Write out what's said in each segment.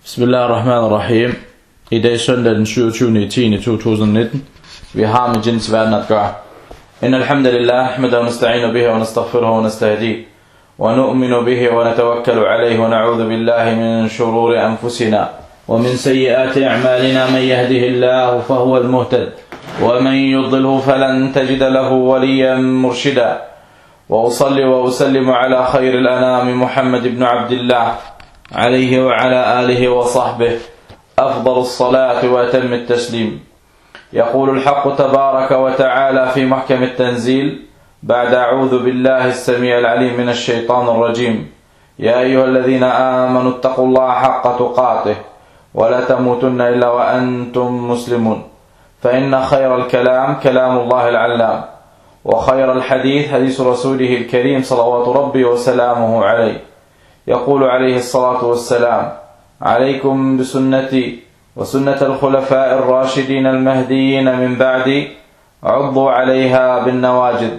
Bismillahirrahmanirrahim. I dag søndag den 27.10.2019. Vi har med jinns verden at gøre. Inna alhamdulillah, ahmada wa nasta'inu bihi wa nastaghfiruhu wa nastahdi wa nu'minu bihi wa natawakkalu alayhi wa na'udhu billahi min shururi anfusina wa min sayyiati a'malina man yahdihillahu fahuwa al-muhtad wa man yudlilhu falan tajida lahu waliyan murshida wa usalli wa usallimu ala khayril anami Muhammad ibn Abdillah عليه وعلى آله وصحبه أفضل الصلاة وأتم التسليم. يقول الحق تبارك وتعالى في محكم التنزيل بعد أعوذ بالله السميع العليم من الشيطان الرجيم: يا أيها الذين آمنوا اتقوا الله حق تقاته ولا تموتن إلا وأنتم مسلمون، فإن خير الكلام كلام الله العلام، وخير الحديث حديث رسوله الكريم صلوات ربي وسلامه عليه. يقول عليه الصلاة والسلام: عليكم بسنتي وسنة الخلفاء الراشدين المهديين من بعدي، عضوا عليها بالنواجذ،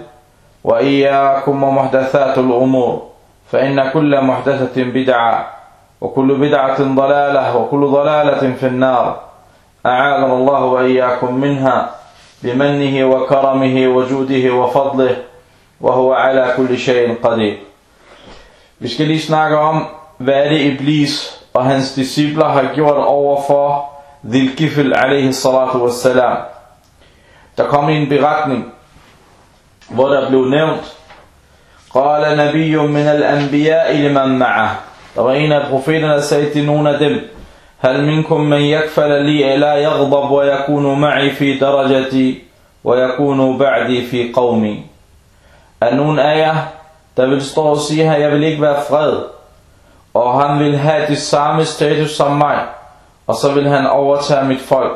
وإياكم ومحدثات الأمور، فإن كل محدثة بدعة وكل بدعة ضلالة وكل ضلالة في النار، أعاذنا الله وإياكم منها بمنه وكرمه وجوده وفضله، وهو على كل شيء قدير. Vi skal lige snakke om, hvad det Iblis og hans discipler har gjort over for Dhil Kifl alaihi salatu wassalam. Der kom en beretning, hvor der blev nævnt: Qala nabiyyun min al-anbiya'i liman ma'ah. Der var en af profeterne, der sagde til nogle af dem: Hal minkum man yakfala li la yaghdab wa yakunu ma'i fi darajati wa yakunu ba'di fi qawmi. Er nogen af jer, der vil stå og sige her: jeg vil ikke være fred, og han vil have det samme status som mig, og så vil han overtage mit folk.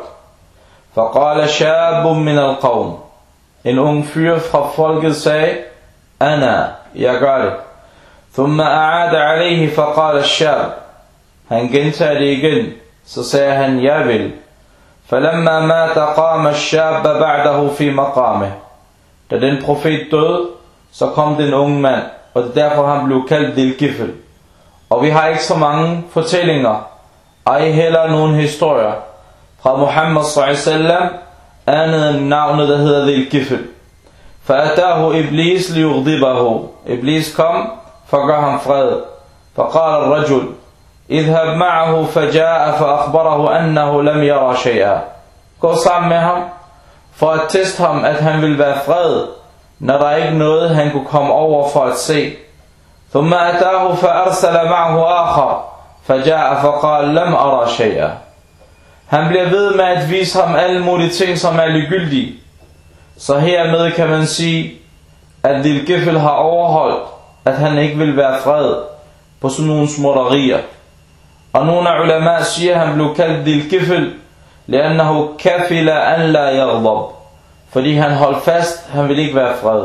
Faqala shabun min al-qawm. En ung fyr fra folket sagde: Ana, jeg gør det. Thumma a'ada alayhi faqala shab. Han gentager det igen, så sagde han: jeg vil. Falamma mata qama ash-shab ba'dahu fi maqamih. Da den profet døde, så kom den unge mand, og det er derfor han blev kaldt Dhil Kifl. Og vi har ikke så mange fortællinger, ej heller nogen historier fra Muhammad sallallahu andet end navnet, der hedder Dhil Kifl. Fa'atahu Iblis liyughdibahu. Iblis kom for at gøre ham fred. Faqala ar-rajul idhhab ma'ahu faja'a fa'akhbarahu annahu lam yara shay'a. Gå sammen med ham for at teste ham, at han vil være fred, når der ikke noget han kunne komme over for at se. ثم أتاه فأرسل معه آخر فجاء فقال لم أرى شيئا. Han bliver ved med at vise ham alle mulige ting, som er ligegyldige. Så hermed kan man sige, at Dhil Kifl har overholdt, at han ikke vil være fred på sådan nogle småtterier. Og nogle af ulama siger, at han blev kaldt Dhil Kifl لأنه كفل أن لا يغضب, fordi han holdt fast, han vil ikke være fred.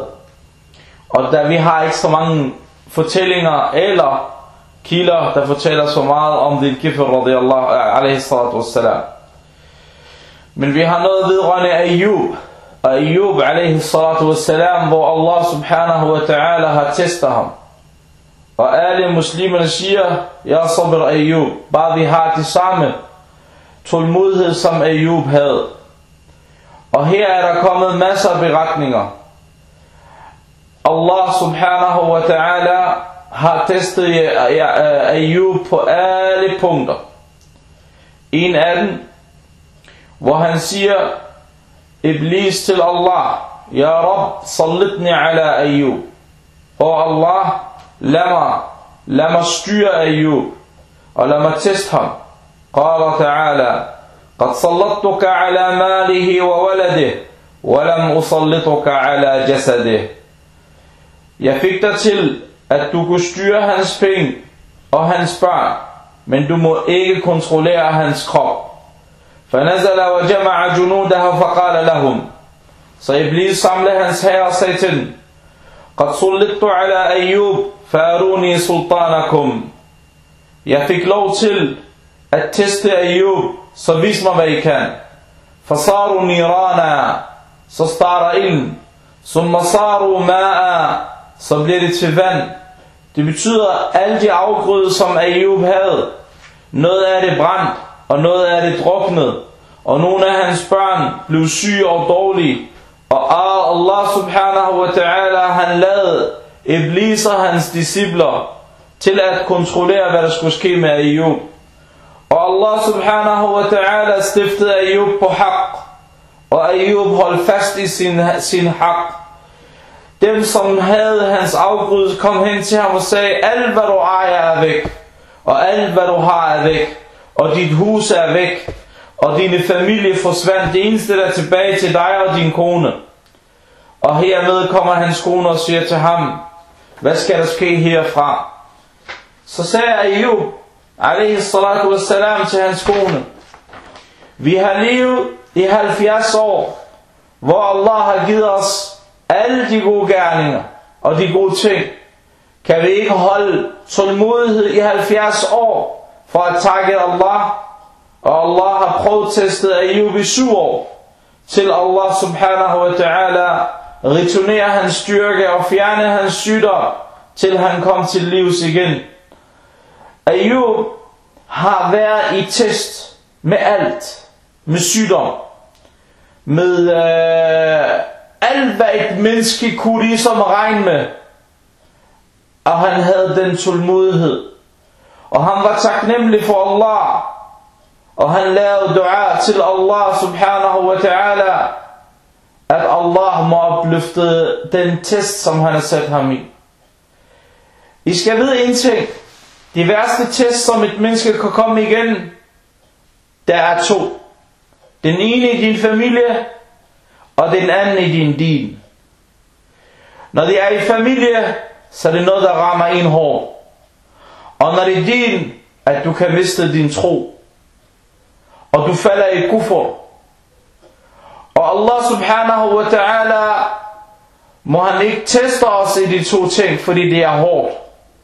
Og da vi har ikke så mange fortællinger eller kilder, der fortæller så meget om Dhil Kifl radiyallahu alaihi salatu wassalam. Men vi har noget vedrørende Ayyub, og Ayyub alaihi salatu wassalam, hvor Allah subhanahu wa ta'ala har testet ham. Og alle muslimerne siger: ja sabr Ayyub, bare vi har det samme tålmodighed som Ayyub havde. Og her er der kommet masser af beretninger. Allah subhanahu wa ta'ala har testet Ayyub på alle punkter. En af dem, hvor han siger Iblis til Allah: Ya Rab, sallitni ala Ayyub. Og Allah, lad mig styre Ayyub, og lad mig teste ham. Qala ta'ala: قد صلتك على ماله وولده ولم أسلطك على جسده. Jeg fik dig til, at du kunne styre hans penge og hans børn, men du må ikke kontrollere hans krop. فنزل وجمع جنوده فقال لهم. Så Iblis samlede hans hær og sagde til dem: قد صلت على أيوب فأروني سلطانكم. Jeg fik lov til at teste Ayyub, så vis mig hvad I kan. Fasaru nirana, så starter ilden. Summa saru ma'a, så bliver det til vand. Det betyder, at alle de afgrøder som Ayyub havde, Noget af det brændt, og noget af det druknet, og nogle af hans børn blev syge og dårlige. Og Allah subhanahu wa ta'ala, han lavede Iblis og hans discipler til at kontrollere, hvad der skulle ske med Ayub. Og Allah subhanahu wa ta'ala stiftede Ayub på haq, og Ayub holdt fast i sin haq. Dem som havde hans afgryd kom hen til ham og sagde, alt hvad du ejer er væk, og alt hvad du har er væk, og dit hus er væk, og dine familie forsvandt. Det eneste der er tilbage til dig og din kone. Og hermed kommer hans kone og siger til ham, hvad skal der ske herfra? Så sagde Ayub alaihi salatu wassalam til hans kone, vi har levet i 70 år, hvor Allah har givet os alle de gode gerninger og de gode ting. Kan vi ikke holde tålmodighed i 70 år for at takke Allah? Og Allah har prøvetestet Ayub i 7 år, til Allah subhanahu wa ta'ala returnerer hans styrke og fjerner hans sygdom, til han kom til livs igen. Ayub har været i test med alt, med sygdom, med alt hvad et menneske kunne ligesom regne med, og han havde den tålmodighed, og han var taknemmelig for Allah, og han lavede dua til Allah subhanahu wa ta'ala, at Allah må opløfte den test, som han har sat ham i. I skal vide en ting, de værste test, som et menneske kan komme igennem, der er 2. Den ene i din familie, og den anden i din din. Når det er i familie, så er det noget, der rammer en hårdt. Og når det er din, at du kan miste din tro, og du falder i kufr. Og Allah subhanahu wa ta'ala, må han ikke teste os i de 2 ting, fordi det er hårdt.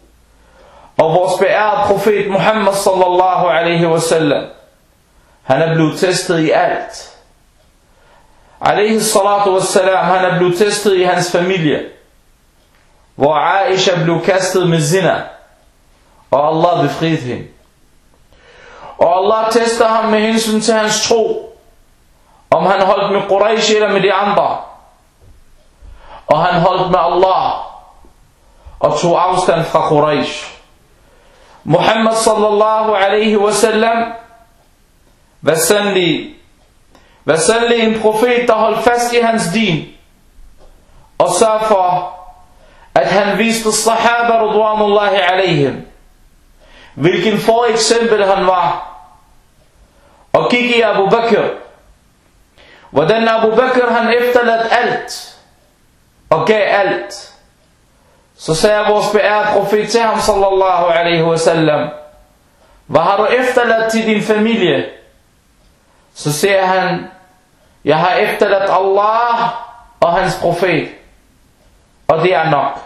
Og vores beærede profet Muhammad sallallahu alaihi wasallam, han er blevet testet i alt. Alaihi salatu wassalam, han er blevet testet i hans familie, hvor Aisha blev kastet med zina, og Allah befriede hende. Og Allah tester ham med hensyn til hans tro, om han holdt med Quraysh eller med de andre. Og han holdt med Allah, og tog afstand fra Quraysh. Muhammad sallallahu alaihi wasallam var sandelig en profet, der holdt fast i hans din, og sørg for, at han viste sahaba radwanullahi alaihim, hvilken for eksempel han var. Og kig i Abu Bakr, hvordan Abu Bakr han efterladt alt, og gav alt. Så sagde vores beærede profet til ham sallallahu alaihi wasallam, hvad har du efterladt til din familie? Så siger han, jeg har efterladt Allah og hans profet, og det er nok.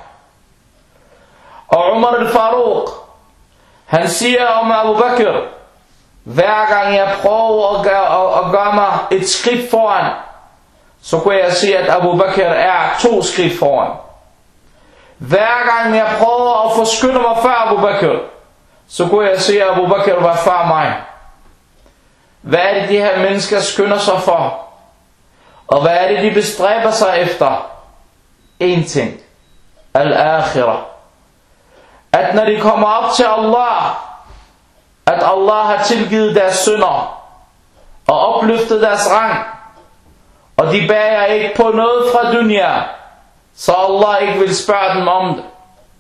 Og Umar al-Faruq, han siger om Abu Bakr, hver gang jeg prøver at gøre mig et skridt foran, så kunne jeg se, at Abu Bakr er 2 skridt foran. Hver gang jeg prøver at forskynde mig før Abu Bakr, så kunne jeg se, at Abu Bakr var før mig. Hvad er det, de her mennesker skynder sig for? Og hvad er det, de bestræber sig efter? En ting. Al-akhirah. At når de kommer op til Allah, at Allah har tilgivet deres synder og opløftet deres rang, og de bærer ikke på noget fra dunya, så Allah ikke vil spørge dem om det.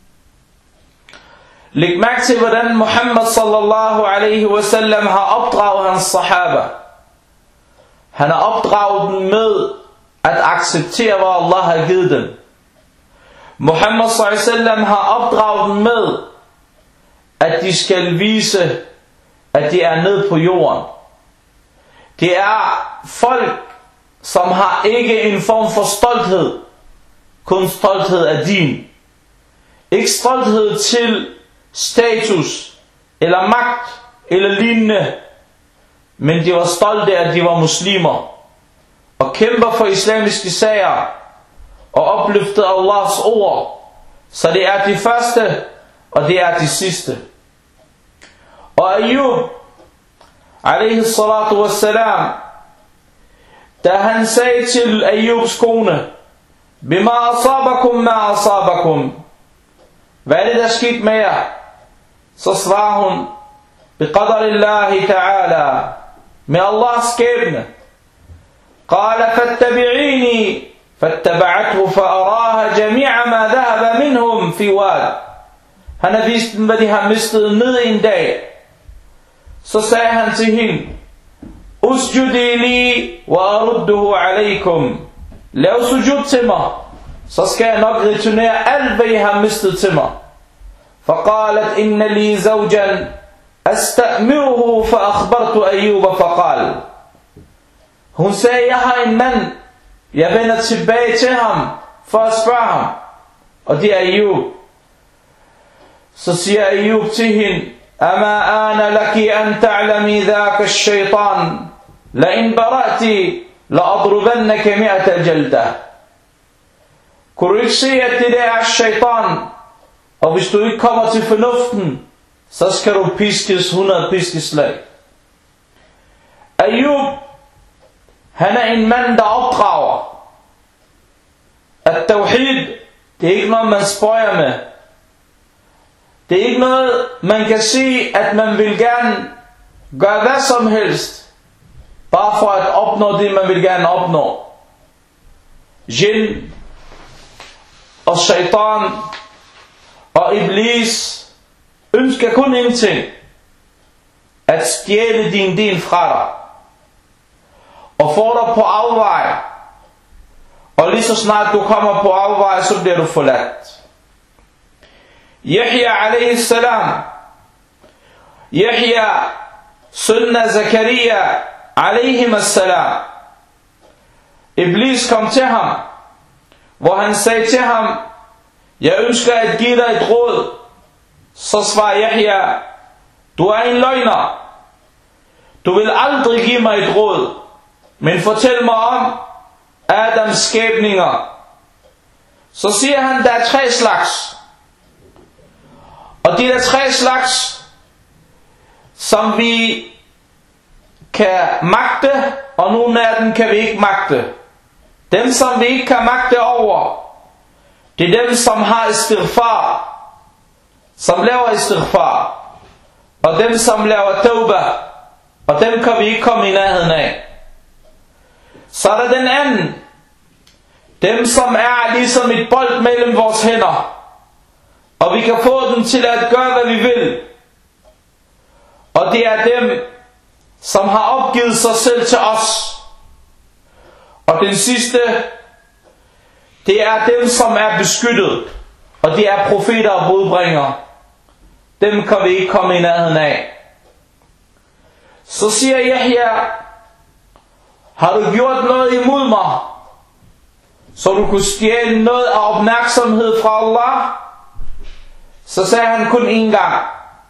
Læg mærke til, hvordan Muhammad sallallahu alaihi wasallam har opdraget hans sahaba. Han har opdraget dem med at acceptere, hvad Allah har givet dem. Muhammad sallallahu alaihi wasallam har opdraget dem med, at de skal vise, at de er nede på jorden. Det er folk, som har ikke en form for stolthed, kun stolthed af din. Ikke stolthed til status, eller magt, eller lignende, men de var stolte af, at de var muslimer, og kæmper for islamiske sager, og opløftede Allahs ord, så det er de første, og det er de sidste. Og Ayub, alaihi salatu wassalam, da han sagde til Ayubs kone, bima asabakum ma asabakum, hvad er det der skete med jer? Så svarer hun, biqadarillahi ta'ala, med Allahs skæbne. قال فاتبعيني فاتبعته فأراها جميع ما ذهب منهم في واد. Han har vist dem, hvad de har mistet ned en dag. Så sagde han til hende, usjudi li wa arudduhu alaykum. Lav sujud til mig, så skal jeg nok returnere alt, hvad I har mistet til mig. فقالت إن لي زوجا أستأمره فأخبرت أيوب فقال. Hun sagde, jeg har en mand, jeg vender tilbage til ham for at spørge ham. Og det er Ayub. Så siger Ayub til hende, ama ana laki an ta'lami dhaka ash-shaytan la in bara'ti la adrubannaka 100 jalda. Kunne du ikke se, at det der er shaytan, og hvis du ikke kommer til fornuften, så skal du piskes 100 piskeslag. Ayub, han er en mand, der opdrager. At tawhid, det er ikke noget, man spøjer med. Det er ikke noget, man kan sige, at man vil gerne gøre hvad som helst, bare for at opnå det, man vil gerne opnå. Jinn og shaitan og iblis ønsker kun en ting, at stjæle din del fra dig og få dig på afveje, og lige så snart du kommer på afveje, så bliver du forladt. Yahya alaihi salam, Yahya søn af Zakaria alaihi salam, Iblis kom til ham, hvor han sagde til ham, jeg ønsker at give dig et råd. Så svarer Yahya, du er en løgner, du vil aldrig give mig et råd, men fortæl mig om Adams skabninger. Så siger han, der er 3 slags. Og de der 3 slags, som vi kan magte, og nogle af dem kan vi ikke magte. Dem som vi ikke kan magte over, det er dem som har istighfar, som laver istighfar. Og dem som laver tauba, og dem kan vi ikke komme i nærheden af. Så er der den anden, dem som er ligesom et bold mellem vores hænder, og vi kan få dem til at gøre hvad vi vil. Og det er dem som har opgivet sig selv til os. Og den sidste, det er dem som er beskyttet, og det er profeter og budbringere. Dem kan vi ikke komme i nærheden af. Så siger Yahya, har du gjort noget imod mig, så du kunne stjæle noget af opmærksomhed fra Allah? Så sagde han kun en gang,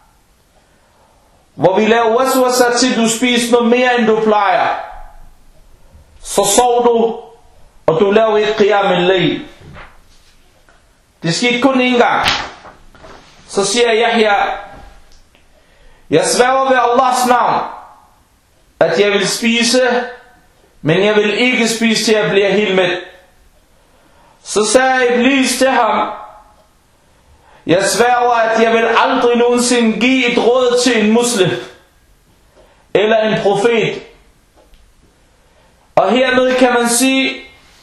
hvor vi lavede waswasa til du spiste noget mere end du plejer. Så sov du, og du lavede et qiyam al-layl. Det skete kun en gang. Så siger Yahya, jeg sværger ved Allahs navn, at jeg vil spise, men jeg vil ikke spise til jeg bliver helt mæt. Så sagde Iblis til ham, jeg sværger, at jeg vil aldrig nogensinde give et råd til en muslim eller en profet. Og hermed kan man sige,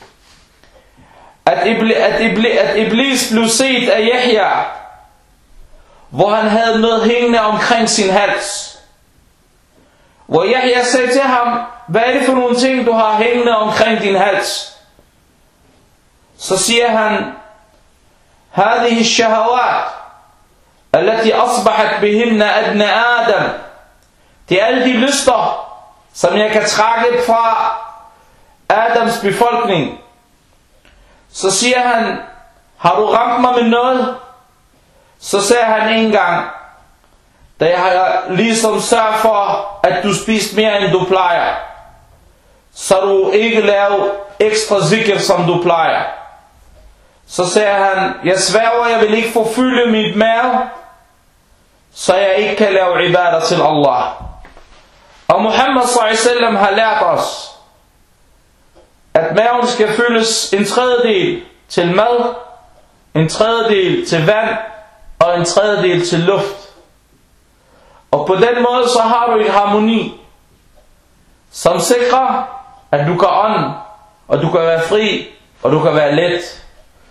at Iblis blev set af Yahya, hvor han havde noget hængende omkring sin hals. Hvor Yahya sagde til ham, hvad er det for nogle ting du har hængende omkring din hals? Så siger han, هذه الشهوات التي أصبحت بهن أدنى آدم. Det er alle de lyster, som jeg kan trække fra Adams befolkning. Så siger han, har du ramt mig med noget? Så sagde han en gang, da jeg har ligesom sørget for, at du spiste mere end du plejer, så du ikke laver ekstra zikr som du plejer. Så sagde han, jeg sværger, jeg vil ikke forfylde mit mave. så jeg ikke kan lave ibadah til Allah. Og Muhammad s.a.v. har lært os, at maven skal fyldes en tredjedel til mad, en tredjedel til vand og en tredjedel til luft. Og på den måde så har du en harmoni, som sikrer, at du kan ånde, og du kan være fri, og du kan være let.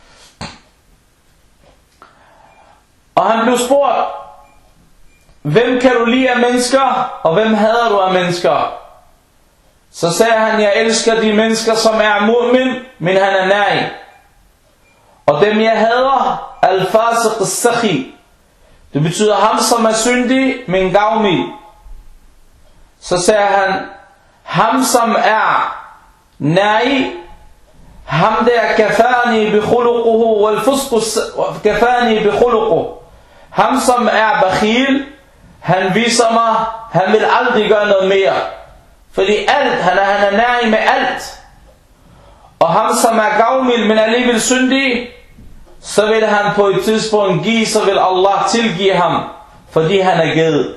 Og han blev spurgt, hvem kan du lide af mennesker, og hvem hader du af mennesker? Så sagde han, jeg elsker de mennesker, som er mu'min, men han er nai. Og dem jeg hader, al-fasiq as-sakhi. Det betyder ham, som er syndig, men gavmild. Så sagde han, ham som er nai, ham der kafani bi khuluquhu wal fusq kafani bi khuluquhu. Ham som er bakhil, han viser mig, han vil aldrig gøre noget mere. Fordi alt, han er nær med alt. Og ham som er gavmild, men alligevel syndig, så vil han på et tidspunkt give, så vil Allah tilgive ham, fordi han er givet.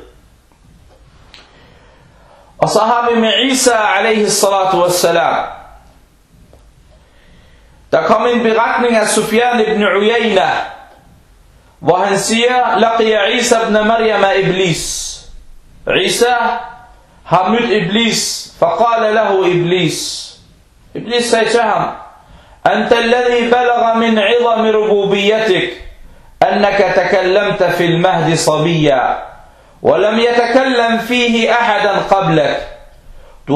Og så har vi med Isa alaihi salatu wassalam. Der kom en beretning af Sufyan ibn Uyayna, hvor han siger, laqiya Isa ibn Maryam iblis. Isa har mødt iblis, faqala lahu iblis. Iblis sagde til ham, anta alladhi balagha min 'idami rububiyyatik annaka takallamta fil mahdi sabiyya wa lam yatakallam fihi ahadan qablak. Du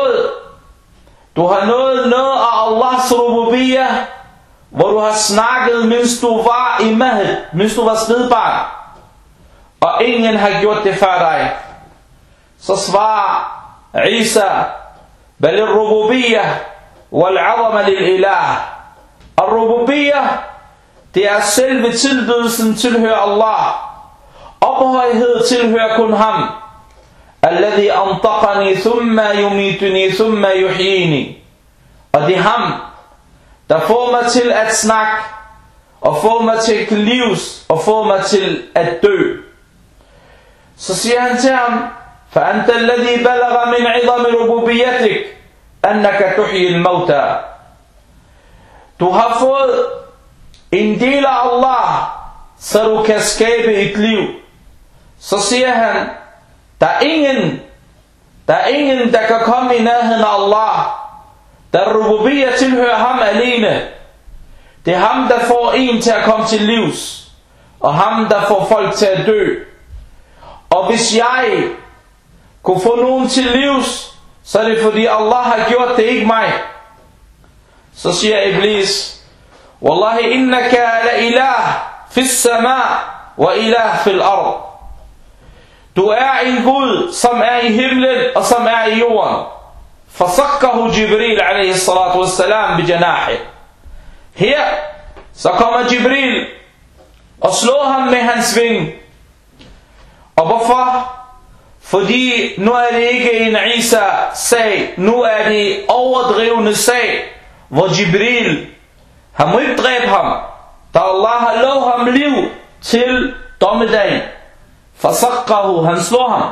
har nået noget af Allahs rububiyya, hvor du har snakket, mens du var i mahd, mens du var spædbarn, og ingen har gjort det før dig. Så svarer Isa, bal al-rububiyyah wal-'azama lil-ilah. Al-rububiyyah, det er selve tilbedelsen tilhører Allah. Ophøjhed tilhører kun ham. Alladhi antaqani thumma yumituni thumma yuhyini. Og det er ham, der får mig til at snakke, og får mig til livs, og får mig til at dø. Så siger han til ham, فأنت الذي بلغ من عظم ربوبيتك أنك تحيي الموتى. Du har fået en del af Allah, så du kan skabe et liv. Så siger han, der er ingen, der kan komme i nærheden af Allah. Da rububiyya tilhører ham alene. Det er ham, der får en til at komme til livs, og ham, der får folk til at dø. Og hvis jeg kunne få nogen til livs, så er det fordi Allah har gjort det, ikke mig. Så siger Iblis, Wallahi innaka la ilah fis sama wa ilah fil ard. Du er en Gud, som er i himlen og som er i jorden. Fasakkahu Jibril alaihi salatu wassalam bi janahi. Her så kommer Jibril og slår ham med hans ving. Og hvorfor? Fordi nu er det ikke en Isa-sag, nu er det overdrivende sag, hvor Jibril, han må ikke dræbe ham, da Allah har lovet ham liv til dommedagen. Fasakkahu, han slår ham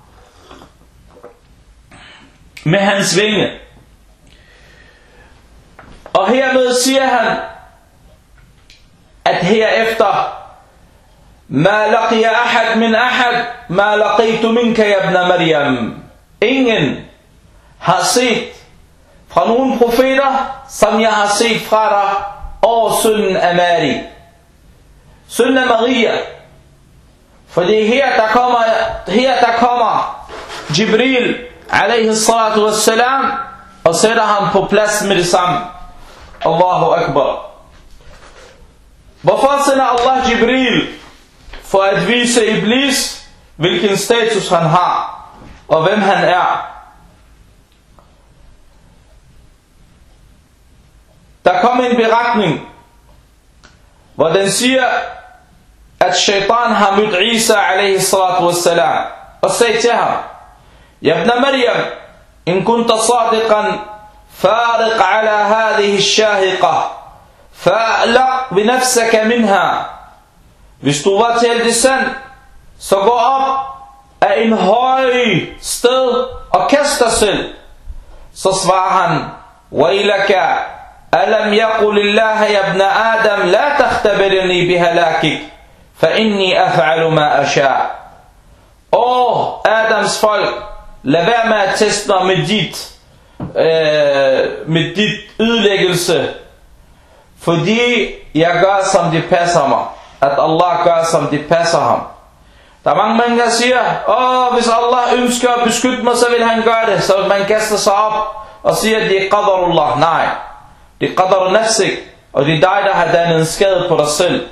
med hans vinge. Og hermed siger han, at herefter, ما لقي أحد من أحد ما لقيت منك يا ابن مريم. Ingen har set fra nogle profeter, som jeg har set fra dig, og sønnen af Mari, sønnen af Maria. For det er her der kommer Jibril alaihi salatu wassalam og sætter ham på plads med det samme. Allahu Akbar. Hvorfor sender Allah Jibril? For at vise Iblis, hvilken status han har, og hvem han er. Der kom en beretning, hvor den siger, at shaitan har mødt Isa alaihi salatu wassalam, og sagde til ham, Ya ibn Maryam, in kunta sadiqan, fariq ala hadhihi ash-shahiqa, fa'laq bi nafsaka minha. Hvis du var talt det sand, så gå op af en høj sted og kast dig selv. Så svarer han, Wailaka, alam yaqul Allah ya ibn Adam, la takhtabirni bihalakik, fa inni af'alu ma asha. Adams folk, lad være med at teste mig med dit ødelæggelse, fordi jeg gør som det passer mig. At Allah gør som det passer ham. Der er mange mennesker, der siger, hvis Allah ønsker at beskytte mig, så vil han gøre det. Så man kaster sig op og siger, at det er qadarullah. Nej, det er qadar nafsik, og det er dig, der har dannet en skade på dig selv.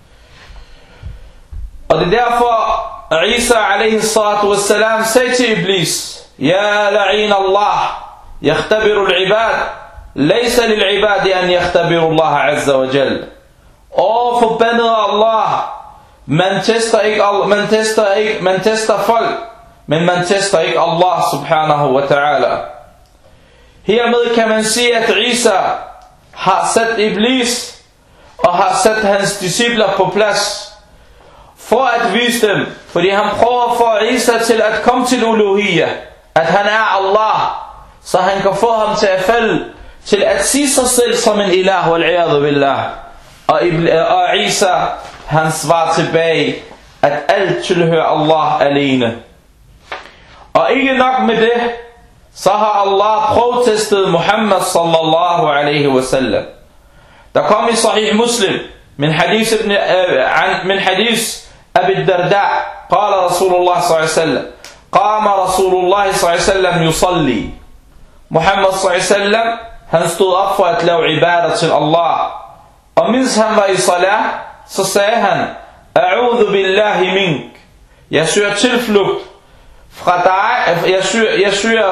Og det er derfor, Isa alaihi salatu wassalam sagde til Iblis, Ja la'in Allah, yakhtabiru al-ibad, laysa lil-ibadi an yakhtabiru Allah azza wa jal. Forbandede Allah, man tester folk, men man tester ikke Allah subhanahu wa ta'ala. Hermed kan man sige, at Isa har sat Iblis og har sat hans discipler på plads for at vise dem, fordi han prøver at få Isa til at komme til uluhiyya, at han er Allah, så han kan få ham til at falde, til at sige sig selv som en ilah, wal-iyadu billah. Og Isa, han svarer tilbage, at alt tilhører Allah alene. Og ikke nok med det, så har Allah prøvetestet Muhammad sallallahu alaihi wasallam. Der kom i Sahih Muslim, min hadith Abi Darda, qala Rasulullah sallallahu alaihi wasallam, qama Rasulullah sallallahu alaihi wasallam yusalli. Muhammad sallallahu alaihi wasallam, han stod op for at lave ibadah til Allah. Og mens han var i salat, så sagde han, A'udhu billahi mink. Jeg søger tilflugt fra dig, jeg søger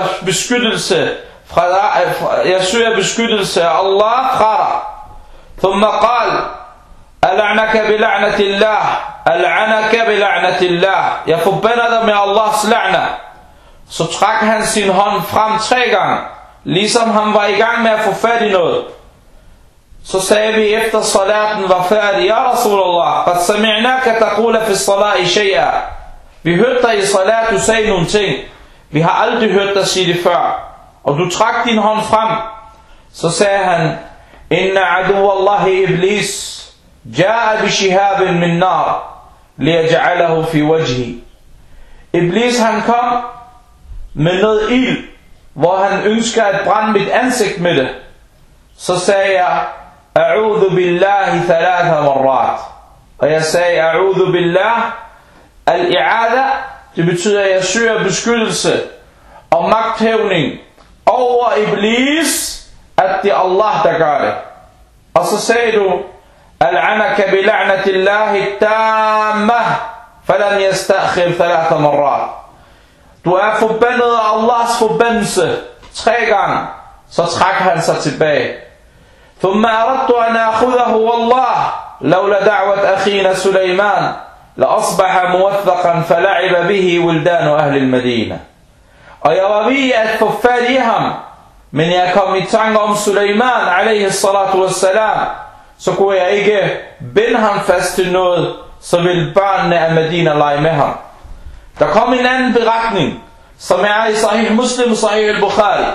beskyttelse af Allah fra dig. Thumma qal, Al'anaka bila'natillah, Al'anaka bila'natillah. Jeg forbander dig med Allahs la'na. Så trak han sin hånd frem 3 gange, ligesom han var i gang med at få fat i noget. Så sagde vi efter salaten var færdig, Ja Rasulullah, qad sami'naka taqula fi salati shay'a. Vi hørte dig i salat, du sagde nogle ting. Vi har aldrig hørt dig sige det før. Og du trak din hånd frem. Så sagde han, Inna aduwallahi iblis, ja'a bi shihabin min nar, liyaj'alahu fi wajhi. Iblis han kom med noget ild, hvor han ønsker at brænde mit ansigt med det. Så sagde jeg, A'udhu billahi 3 marrat. Og jeg sagde, A'udhu billah. Al-i'ada, det betyder, at jeg søger beskyttelse og magthævning over Iblis, at det er Allah, der gør det. Og så sagde du, Al'anaka bila'natillahi tammah, falam yastakhir 3 marrat. Du er forbandet af Allahs forbandelse 3 gange. Så trak han sig tilbage. ثم أردت أن أخذه والله لولا دعوة أخينا سليمان لأصبح موثقا فلعب به ولدان أهل المدينة. Og jeg var ved at få fat i ham, men jeg kom i tanke om Suleiman alaihi salatu wassalam, så kunne jeg ikke binde ham fast til noget, så ville børnene af Medina lege med ham. Der kom en anden beretning, som er i Sahih Muslim og Sahih al-Bukhari.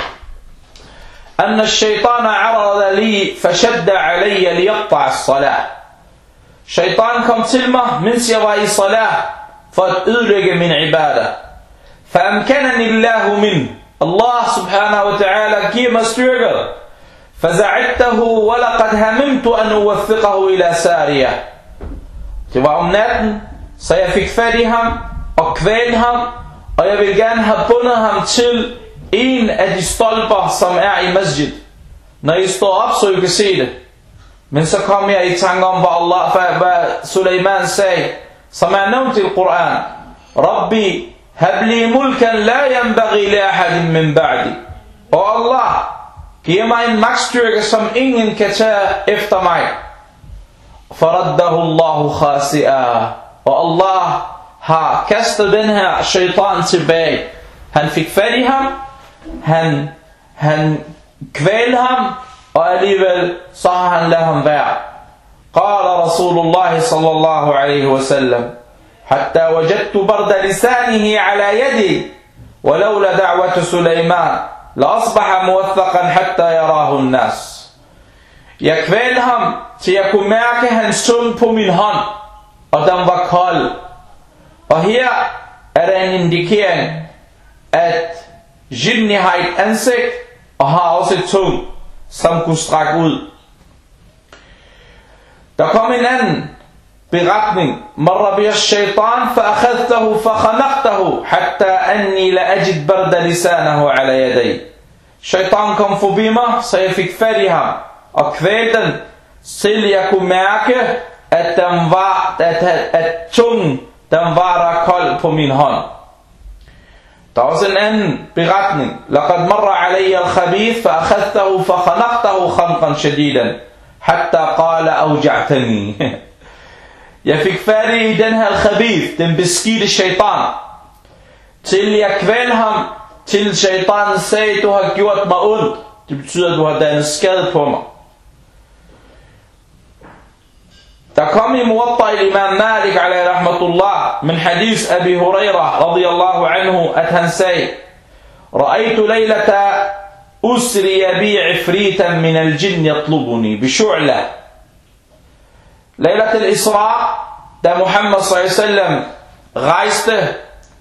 أن الشيطان عرض لي فشد علي ليقطع الصلاة. Shaitan kom til mig, mens jeg var i salat, for at ødelægge min ibadah. فأمكنني الله منه. Allah subhanahu wa ta'ala giver mig styrke. فزعدته ولقد هممت أن أوثقه إلى سارية. Det var om natten, så jeg fik fat i ham og kvælte ham, og jeg vil gerne have bundet ham til en af de stolper, som er i masjid. Når I står op, så I kan se det. Men så kom jeg i tanke om, hvad Suleiman sagde, som er nævnt i Koran. Rabbi, habli mulkan la yanbaghi li ahadin min ba'di. Og Allah, giv mig en magtstyrke, som ingen kan tage efter mig. Faraddahu Allahu khasi'a. Og Allah har kastet den her shaitan tilbage. Han fik fat i ham, han kvælte ham, og alligevel så har han ladet ham være. Qala Rasulullah sallallahu alaihi wasallam, حتى وجدت برد لسانه على يدي ولولا دعوة سليمان لأصبح موثقا حتى يراه الناس. Jeg kvalte ham, til jeg kunne mærke hans tunge på min hånd, og den var kold. Og her er der en indikering, at jinni har et ansigt, og har også et tung, som kunne strække ud. Der kom en anden beretning. Marra biya shaytan fa'akhadtahu fakhanaqtahu hatta anni la ajid barda lisanahu ala yaday. Shaytan kom forbi mig, så jeg fik fat i ham og kvælte den, til jeg kunne mærke, at tungen den var der kold på min hånd. Der er også en anden beretning. Laqad marra alayya al-khabith fa'akhadtahu fakhanaqtahu khanqan shadidan hatta qala awja'tani. Jeg fik fat i den her khabith, den beskidte shaitan, til jeg kvælte ham, til shaitanen sagde, du har gjort mig ondt. Det betyder, at du har dannet skade på mig. Der kom i Muwatta Imam Malik alayhi rahmatullah min hadith Abi Hurairah radiyallahu anhu, at han sagde, Ra'aytu laylata usriya bi ifritan min al-jinn yatlubuni bi shu'la. Laylat al-Isra, da Muhammad sallallahu alaihi wasallam rejste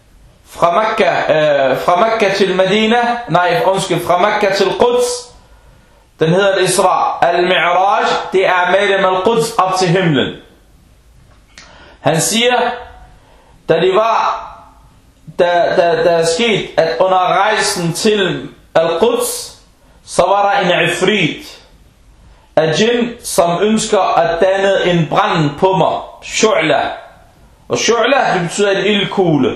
fra Makka til Medina, fra Makka til Quds, den hedder al-Isra. Al-Mi'raj, det er mellem al-Quds op til himlen. Han siger, da der skete, at under rejsen til al-Quds, så var der en ifrit af jinn, som ønsker at danne en brand på mig. Shu'la. Og shu'la, det betyder en ildkugle.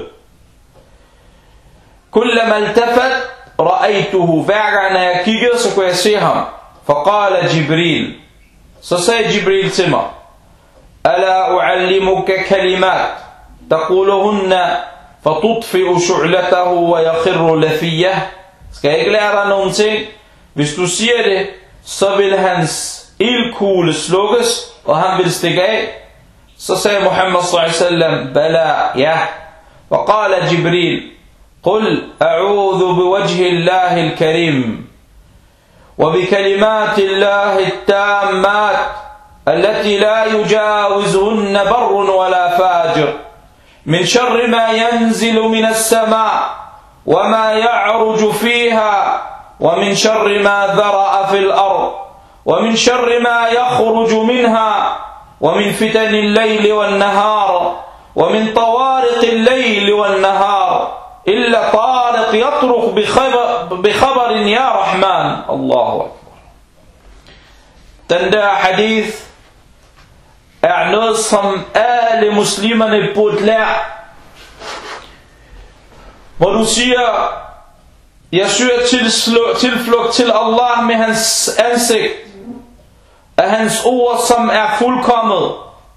Kullama altafat ra'aytuhu. Hver gang jeg kiggede, så kunne jeg se ham. Faqala Jibril. Så sagde Jibril til mig, Ala u'allimuka kalimat taquluhunna fatutfi'u shu'latahu wa yakhirru lafiyah. Skal jeg ikke lære dig nogle ting? Hvis du siger det, så vil hans ildkugle slukkes, og han vil stikke af. Så sagde Muhammad sallallahu alaihi wasallam, Bala, ja. Faqala Jibril, قل أعوذ بوجه الله الكريم وبكلمات الله التامات التي لا يجاوزهن بر ولا فاجر من شر ما ينزل من السماء وما يعرج فيها ومن شر ما ذرأ في الأرض ومن شر ما يخرج منها ومن فتن الليل والنهار ومن طوارق الليل والنهار إلا طارق يطرق بخبر يا رحمن. الله أكبر. Den der hadith er noget, som alle muslimerne burde lære. Hvor du siger, jeg søger tilflugt til Allah med hans ansigt, af hans ord, som er fuldkommet,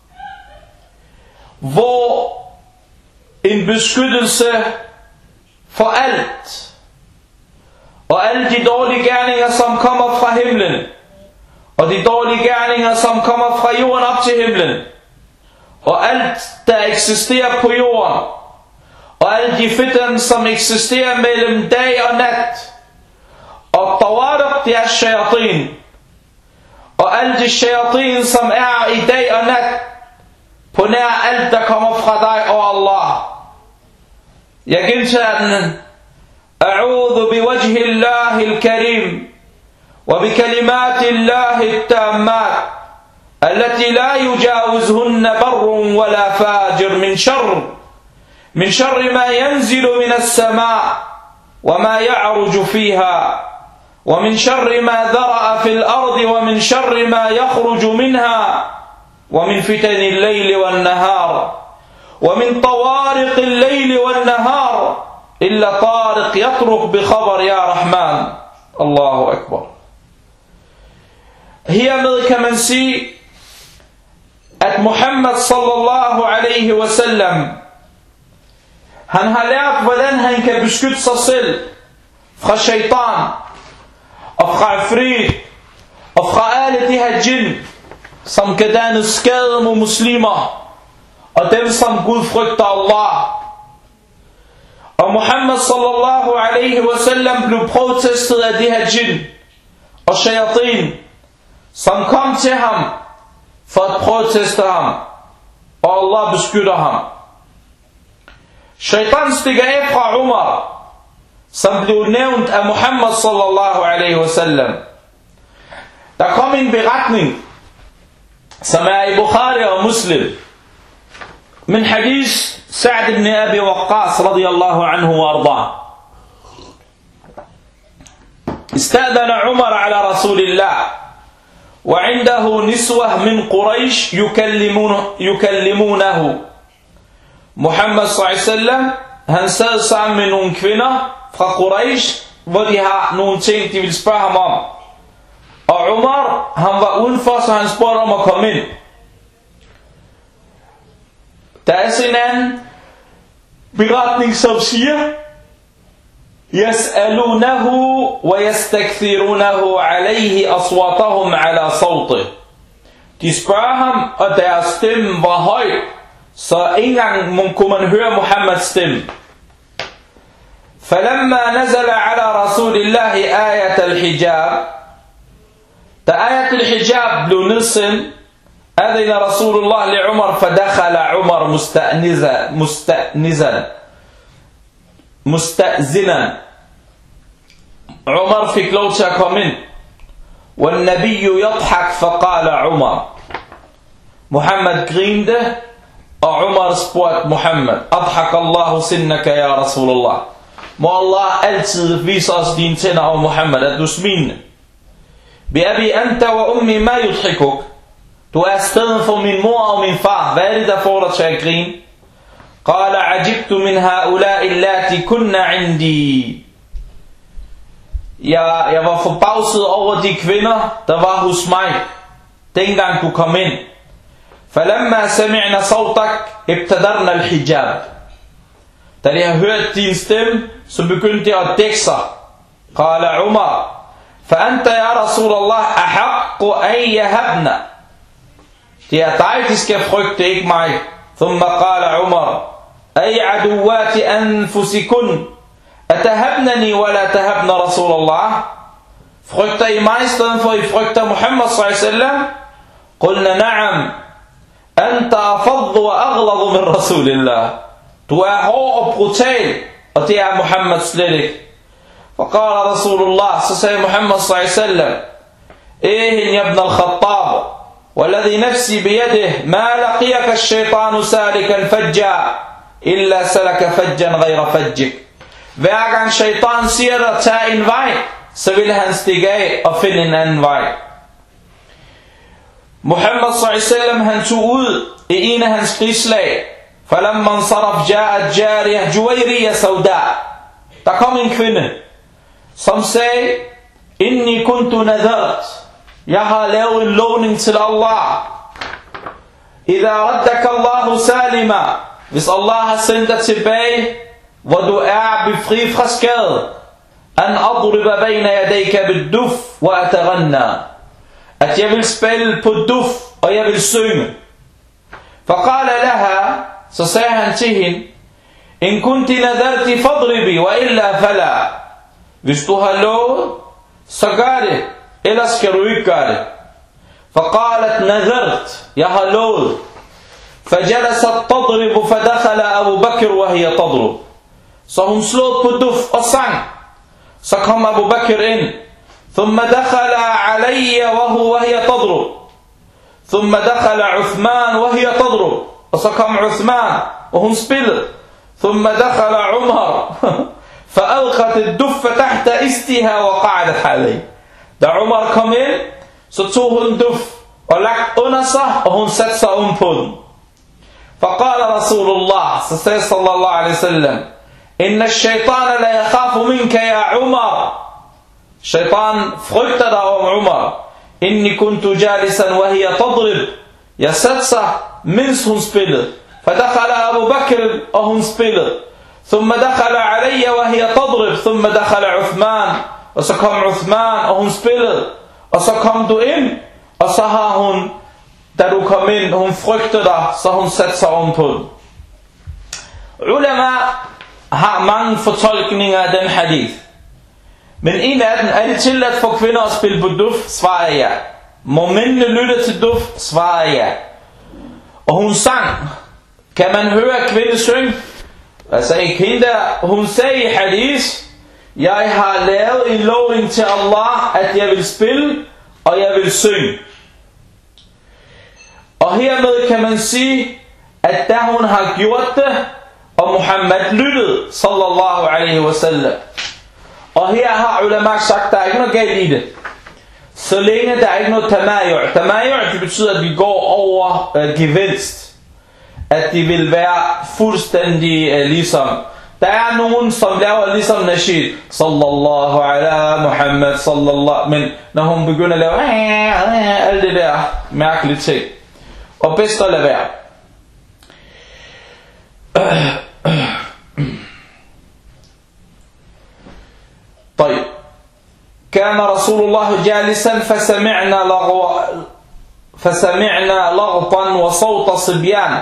hvor en beskyttelse for alt, og alle de dårlige gerninger, som kommer fra himlen, og de dårlige gerninger, som kommer fra jorden op til himlen, og alt, der eksisterer på jorden, og alle de fitner, som eksisterer mellem dag og nat, og tawariq, det er shayatin, og alle de shayatin, som er i dag og nat, på nær alt, der kommer fra dig og Allah. Jeg gentager den. A'udhu biwajhi Allahi al-karim wa bikalimati Allahi al-tammat allati la yujawizhunna barrun wala fajir min sharri ma yanzilu min as-sama' wa ma ya'ruju fiha wa min sharri ma dhara'a fil ardi wa min sharri ma yakhruju minha wa min fitani al-layli wan-nahar ومن طوارق الليل والنهار إلا طارق يطرق بخبر يا رحمن. الله أكبر. Hermed kan man sige, at Muhammad sallallahu alaihi wasallam, han har lært, hvordan han kan beskytte sig selv fra shaitan, og fra ifrit, og fra alle de her jinn, som kan danne skade mod muslimer, og dem som Gud frygter Allah. Og Muhammad sallallahu alaihi wasallam blev prøvetestet af de her jinn og shayatin, som kom til ham for at prøveteste ham, og Allah beskytter ham. Shaitan stikker af fra Umar, som blev nævnt af Muhammad sallallahu alaihi wasallam. Der kom en beretning, som er i Bukhari og Muslim, من حديث سعد بن أبي وقاص رضي الله عنه وأرضاه. استأذن عمر على رسول الله وعنده نسوة من قريش يكلمونه. Muhammad s.a.w. han sad sammen med nogle kvinder fra Quraysh, hvor de har nogle ting, de vil spørge ham om. Og Umar, han var udenfor, så han spurgte om at komme ind. Der er sådan en anden beretning, som siger, يسألونه ويستكثرونه عليه أصواتهم على صوته. De spørger ham, og deres stemme var høj, så ikke engang kunne man høre Muhammads stemme. فلما نزل على رسول الله آية الحجاب, da آية الحجاب blev nedsendt, أذن رسول الله لعمر فدخل عمر مستأذنا. عمر fik lov til at komme ind. والنبي يضحك فقال عمر. Muhammad grinte, og Umar spurgte Muhammad, أضحك الله سنك يا رسول الله. Må Allah altid vise os dine tænder, og Muhammad, at du smiler. بأبي أنت وأمي ما يضحكك. Du er stedet for min mor og min far. Hvad er det, der får dig til at grine? قال عجبت من هؤلاء اللاتي كنا عندي. Jeg var forbavset over de kvinder, der var hos mig, dengang du kom ind. فلما سمعنا صوتك ابتدرنا الحجاب. Da de har hørt din stemme, så begyndte de at dække sig. قال عمر فأنت يا رسول الله أحق أن يهبنا. Det er dig, de skal frygte, ikke mig. ثم قال عمر أي عدوات أنفسكن أتهبنني ولا تهبن رسول الله. Frygter I mig i stedet for I frygter Muhammad صلى الله عليه وسلم. قلنا نعم أنت أفض وأغلظ من رسول الله. Du er hård og brutal, og det er Muhammad slet ikke. فقال رسول الله, så sagde Muhammad صلى الله عليه وسلم, إيه يا ابن الخطاب والذي نفسي بيده ما لقيك الشيطان سالكا فجا إلا سلك فجا غير فجك. Hver gang shaitan siger dig, tag en vej, så vil han stikke af og finde en anden vej. Muhammad s.a.w. han tog ud i en af hans krigslag. فَلَمَّا انصَرَفْ جَاءَتْ جَارِيَةٌ جُوَيْرِيَّةٌ سَوْدَاء. Der kom en kvinde, som sagde, إِنِّي كُنْتُ نَذَرْتُ. Jeg har lavet en lovning til Allah. إِذَا رَدَّكَ اللَّهُ سَالِمًا. Hvis Allah har sendt dig tilbage, hvor du er befri fra skade, أَنْ أَضْرِبَ بَيْنَ يَدَيْكَ بِالدُّفْ وَأَتَغَنَّى. At jeg vil spille på duf, og jeg vil synge. فَقَالَ لَهَا, så sagde han til hende, إِن كُنْتِ نَذَرْتِ فَضْرِبِي وَإِلَّا فَلَا. Hvis du har lovet, så gør det, ellers skal du ikke gøre det. فَقَالَتْ نَذَرْتِ, jeg har lovet. فَجَلَسَتْ تَضْرِبُ فَدَخَلَ أَبُو بَكْرُ وَهِيَ تَضْرُبُ. Så hun slog på duf og sang. Så kom Abu Bakr ind. ثم دخل علي وهي تضرب. ثم دخل عثمان وهي تضرب. Og så kom Uthman, og hun spillede. ثم دخل عمر فألقت الدف تحت إستها وقعدت عليه. Da Umar kom ind, så tog hun duf og lagt under sig, og hun satte sig om på den. فقال رسول الله, så sagde sallallahu alaihi wasallam, إن الشيطان لا يخاف منك يا عمر. Shaitan frygter dig om Umar. إني كنت جالسا وهي تضرب. Jeg satte sig, mens hun spillede. فدخل أبو بكر, og hun spillede. ثم دخل علي وهي تضرب. ثم دخل عثمان, og så kom Uthman, og hun spillede. Og så kom du ind, og så har hun da du kom ind, hun frygtede dig, så hun satte sig ovenpå den. Ulama har mange fortolkninger af den hadith. Men en af dem, er det tilladt for kvinder at spille på duf? Svarer ja. Må mændene lytte til duf? Svarer ja. Og hun sang. Kan man høre kvinde synge? Altså ikke hende der. Hun sagde i hadith, jeg har lavet en lovning til Allah, at jeg vil spille, og jeg vil synge. Og hermed kan man sige, at da hun har gjort det, og Muhammad lyttede, sallallahu alaihi wasallam. Og her har ulama sagt, der er ikke noget galt i det. Så længe der er ikke noget tamayu'. Tamayu' det betyder, at vi går over gevinst. At de vil være fuldstændig ligesom. Der er nogen, som laver ligesom Nashid. Sallallahu ala Muhammad sallallahu. Men når hun begynder at lave alt det der mærkelige ting. Og bedst at lade være. طيب كان رسول الله جالسا فسمعنا لغطا وصوت صبيان.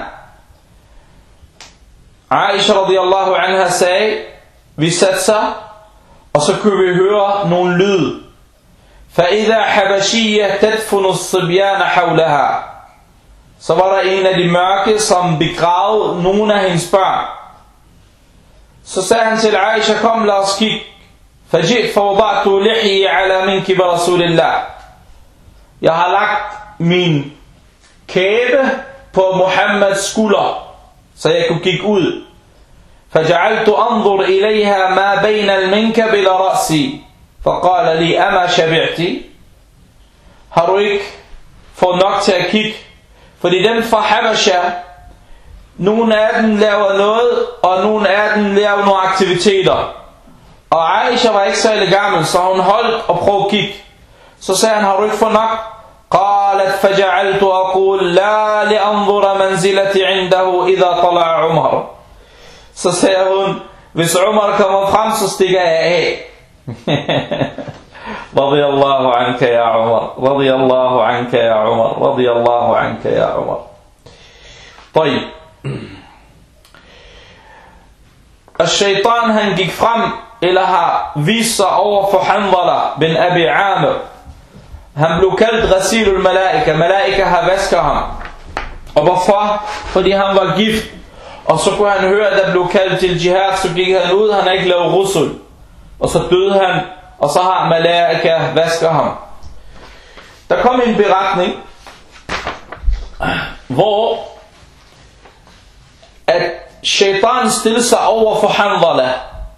Aisha radiyallahu anha sagde, vi satte sig, og så kunne vi høre nogle lyd. فَإِذَا حَبَشِيَّةً تَدْفُنُ الصِّبْيَانَ حَوْلَهَا. Så var der en af de mørke, som begravede nogle af hendes børn. Så sagde han til Aisha, kom lad os kigge. فَجِئْ فَوَضَعْتُ لِحِيَ عَلَى مِنْكِبَ رَسُولِ اللَّهِ. Jeg har lagt min kæbe på Muhammads skulder, så jeg kunne kigge ud. فَجَعَلْتُ أَنظُرْ إِلَيْهَا مَا بَيْنَ الْمِنْكَبِ لِرَأْسِي فَقَالَ لِي أَمَا شَبِعْتِ. Har du ikke fået nok til at kigge? Fordi dem fra Habasha, nogle af dem laver noget, og nogle af dem laver nogle aktiviteter. Og Aisha var ikke særlig gammel, så hun holdt og prøvede at kigge. Så sagde han, har du ikke fået nok? قالت فجعلت أقول لا لأنظر منزلتي عنده إذا طلع عمر. Så sagde hun, hvis Umar kommer frem, så stikker jeg af. رضي الله عنك يا عمر رضي الله عنك يا عمر رضي الله عنك يا عمر. طيب. الشيطان han gik frem, eller har vist sig over for Hanzala bin Abi Amir. Han blev kaldt Ghasilul Malaika. Malaika har vasket ham. Og hvorfor? Fordi han var gift. Og så kunne han høre, at der blev kaldt til jihad. Så gik han ud, han har ikke lavet rusul. Og så døde han. Og så har Malaika vasket ham. Der kom en beretning, hvor at shaitan stillede sig over for Hanzala,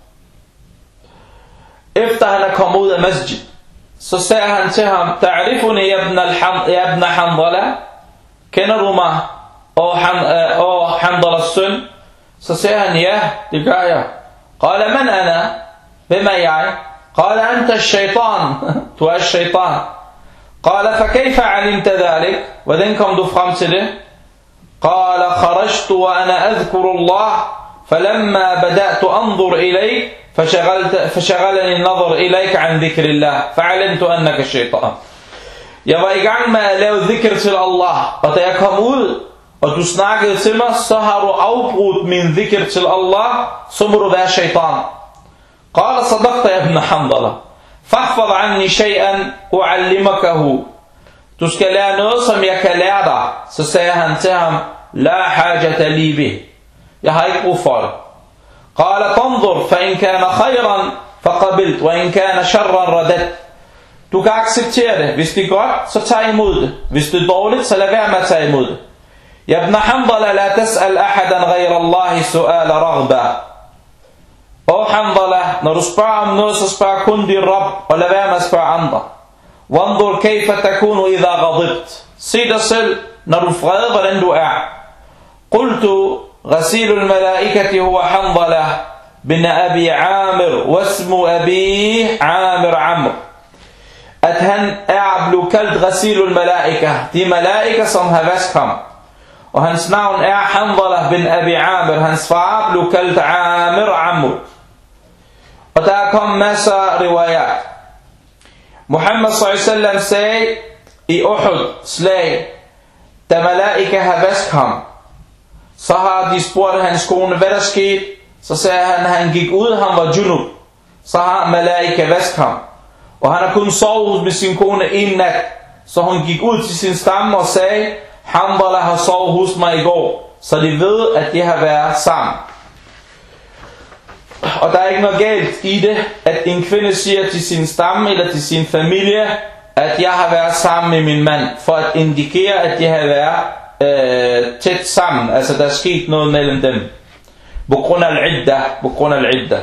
efter han er kommet ud af masjid. Så sagde han til ham, ta'rifuni ya ibn Hanzala, kender du mig, og Hanzalas søn? Så sagde han, ja, det gør jeg. قال من أنا? Hvem er jeg? قال أنت الشيطان. Du er shaitan. قال فكيف علمت ذلك? Hvordan kom du frem til det? قال خرجت وأنا أذكر الله فلما بدأت أنظر إليك فشغلني النظر إليك عن ذكر الله فعلمت أنك الشيطان. Jeg var i gang med at lave dhikr til Allah, og da jeg kom ud, og du snakkede til mig, så har du afbrudt min dhikr til Allah, så må du være shaitan. قال صدقت يا ابن حنظلة فاحفظ عني شيئا أعلمكه. Du skal lære noget, som jeg kan lære dig. Så sagde han til ham, لا حاجة لي به. Jeg har ikke brug for det. قال تنظر فإن كان خيرا فقبلت وإن كان شرا رددت. Du kan acceptere det. Hvis det er godt, så tag imod det. Hvis det er dårligt, så lad være med at tage imod det. يا ابن حنظلة لا تسأل أحدا غير الله سؤال رغبة. Og Hanzala, når du spørger om noget, så spørg kun din Rabb, og lad være med at spørge andre. وانظر كيف تكون إذا غضبت. Se dig selv, når du er vred, hvordan du er. قلت غسيل الملائكة هو حنظلة بن أبي عامر واسم أبيه عامر عمرو. At han blev kaldt Ghasilul Malaika. De malaika, som har vasket ham. Og hans navn er Hanzala bin Abi Amir. Hans far blev kaldt Amir Amr. Og der er kommet masser af riwayat. Muhammad sallallahu alaihi wasallam sagde i Uhud slag, da Malaika har vasket ham, så har de spurgt hans kone, hvad der skete. Så sagde han gik ud, han var junub. Så har Malaika vasket ham, og han har kun sovet med sin kone en nat. Så hun gik ud til sin stamme og sagde, Hanzala har sovet hos mig i går. Så de ved, at de har været sammen. Og der er ikke noget galt i det, at en kvinde siger til sin stamme eller til sin familie, at jeg har været sammen med min mand, for at indikere, at de har været tæt sammen. Altså der er sket noget mellem dem. På grund af al-idda.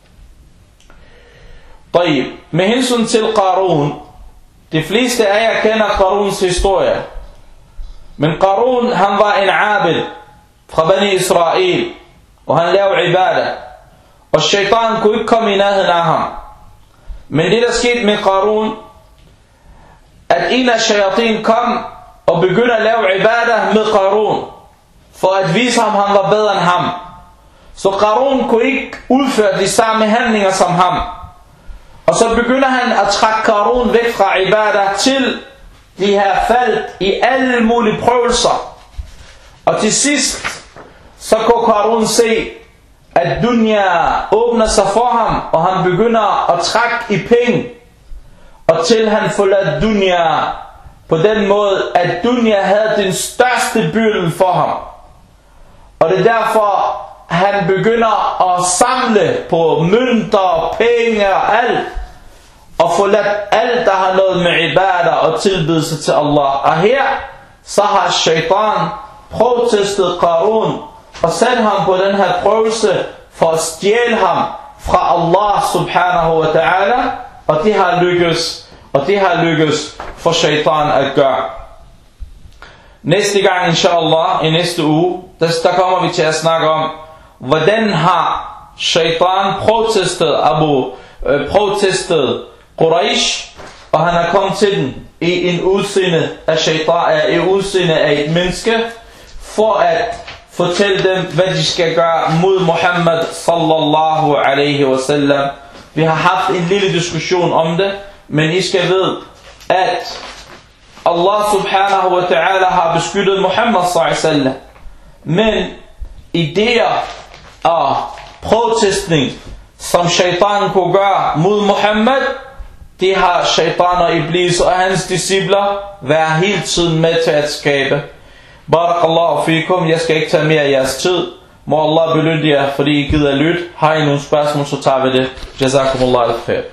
Med hensyn til Qarun, de fleste af jer kender Qaruns historie. Men Qarun, han var en abid fra Bani Israel, og han lavede ibadah. Og shaitan kunne ikke komme i nærheden af ham. Men det der skete med Qarun, at en af shayatin kom og begyndte at lave ibadah med Qarun, for at vise ham, han var bedre end ham. Så Qarun kunne ikke udføre de samme handlinger som ham. Og så begynder han at trække Qarun væk fra ibadah, til de her faldt i alle mulige prøvelser. Og til sidst, så kunne Qarun se, at dunya åbner sig for ham, og han begynder at trække i penge, og til han forlader dunya på den måde, at dunya havde den største byrde for ham. Og det er derfor, han begynder at samle på mønter, penge og alt, og forladt alt, der har noget med ibadah og tilbedelse til Allah. Og her, så har shaitan prøvetestet Qarun, og sat ham på den her prøvelse, for at stjæle ham fra Allah subhanahu wa ta'ala, og det har lykkes for shaitan at gøre. Næste gang, inshallah, i næste uge, der kommer vi til at snakke om, hvordan har shaitan prøvetestet Quraysh, og han er kommet til den i en udseende af et menneske, for at fortælle dem, hvad de skal gøre mod Muhammad sallallahu alaihi wasallam. Vi har haft en lille diskussion om det, men I skal vide, at Allah subhanahu wa ta'ala har beskyttet Muhammad sallallahu alaihi wasallam. Men idéer og protestning, som shaitan kunne gøre mod Muhammad, det har shaitan og iblis og hans discipler været hele tiden med til at skabe. Barakallahu fikum. Jeg skal ikke tage mere af jeres tid. Må Allah belønne jer, fordi I gider at lytte. Har I nogle spørgsmål, så tager vi det. Jazakumullah al-khair.